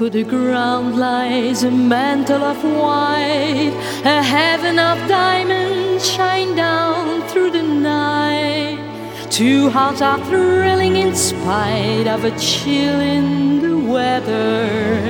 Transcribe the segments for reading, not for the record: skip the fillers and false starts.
Over the ground lies a mantle of white, a heaven of diamonds shine down through the night. Two hearts are thrilling in spite of a chill in the weather.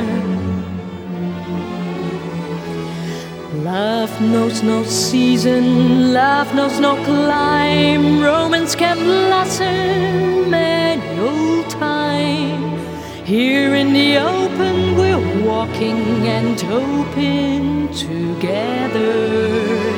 Love knows no season, love knows no clime. Romance can blossom any old time. Here in the open we're walking and hoping together.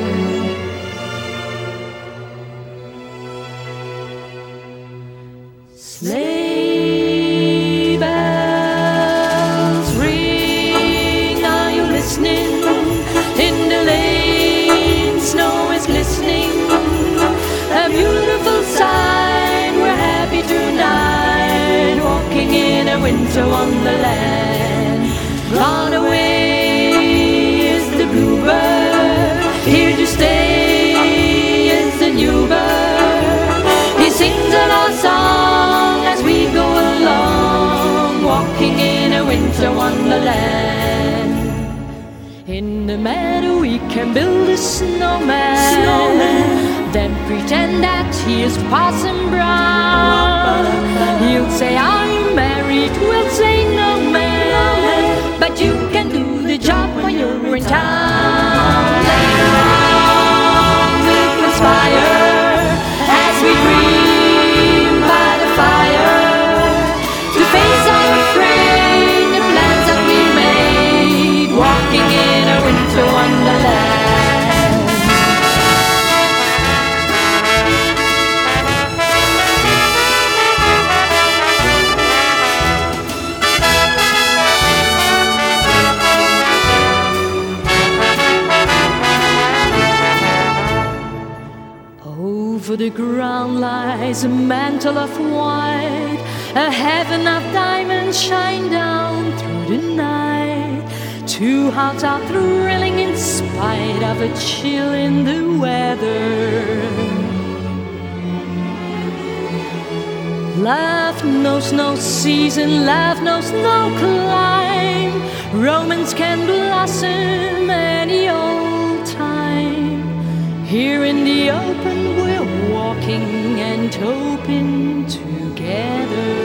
Sleigh bells ring, are you listening? In the lane, snow is glistening. A beautiful sight, we're happy tonight, walking in a winter wonderland. Gone away is the bluebird, here to stay is the new bird. He sings a love song as we go along, walking in a winter wonderland. In the meadow we can build a snowman, then pretend that he is Parson Brown. He'll say, are you married? We'll say, no man, but you can do the job when you're in town. Later on we'll conspire as we dream by the fire, to face unafraid the plans that we made, walking in a winter wonderland. Over the ground lies a mantle of white, a heaven of diamonds shine down through the night. Two hearts are thrilling in spite of a chill in the weather. Love knows no season, love knows no clime. Romance can blossom any old time. Here in the open we're walking and hoping together.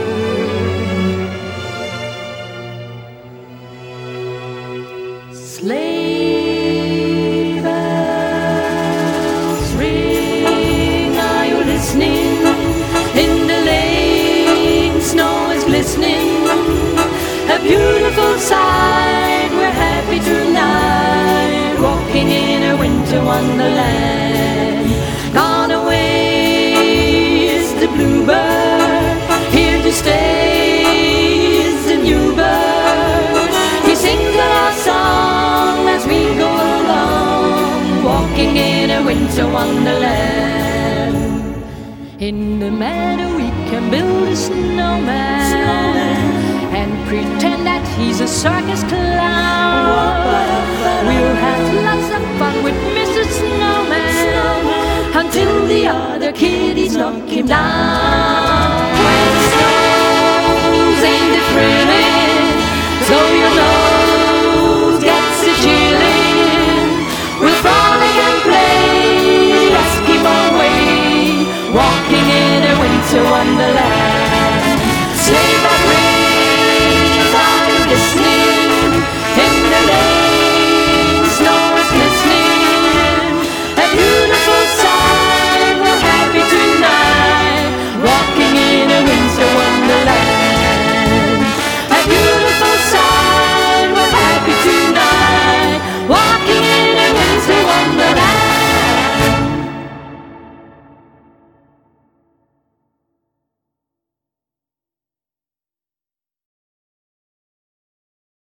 Sleigh bells ring, are you listening? In the lane, snow is glistening. A beautiful sight, we're happy tonight, walking in a winter wonderland. Gone away is the bluebird, here to stay is the new bird. He sings a love song as we go along, walking in a winter wonderland. In the meadow we can build a snowman, and pretend that he's a circus clown. We'll have lots of fun with Mr. Snowman, until the other kiddies knock him down.